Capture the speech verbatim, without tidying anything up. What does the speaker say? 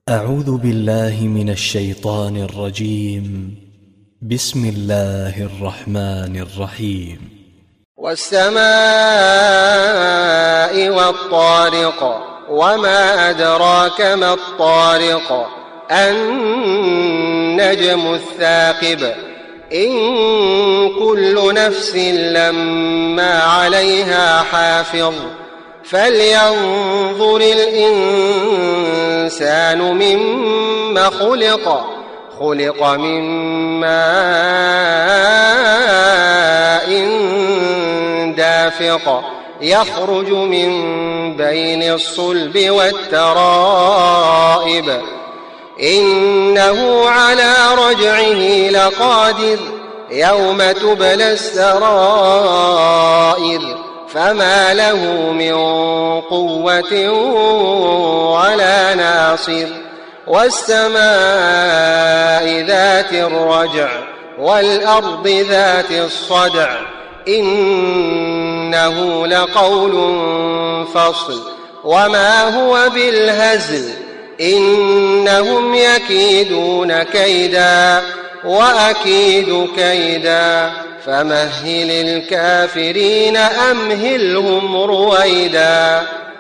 أعوذ بالله من الشيطان الرجيم. بسم الله الرحمن الرحيم. والسماء والطارق وما أدراك ما الطارق النجم الثاقب إن كل نفس لما عليها حافظ فلينظر الإنسان مما خلق خلق من ماء دافق يخرج من بين الصلب والترائب إنه على رجعه لقادر يوم تبلى السرائر فما له من قوة ولا ناصر والسماء ذات الرجع والأرض ذات الصدع إنه لقول فصل وما هو بالهزل إنهم يكيدون كيدا وأكيد كيدا فمهل الكافرين أمهلهم رويدا.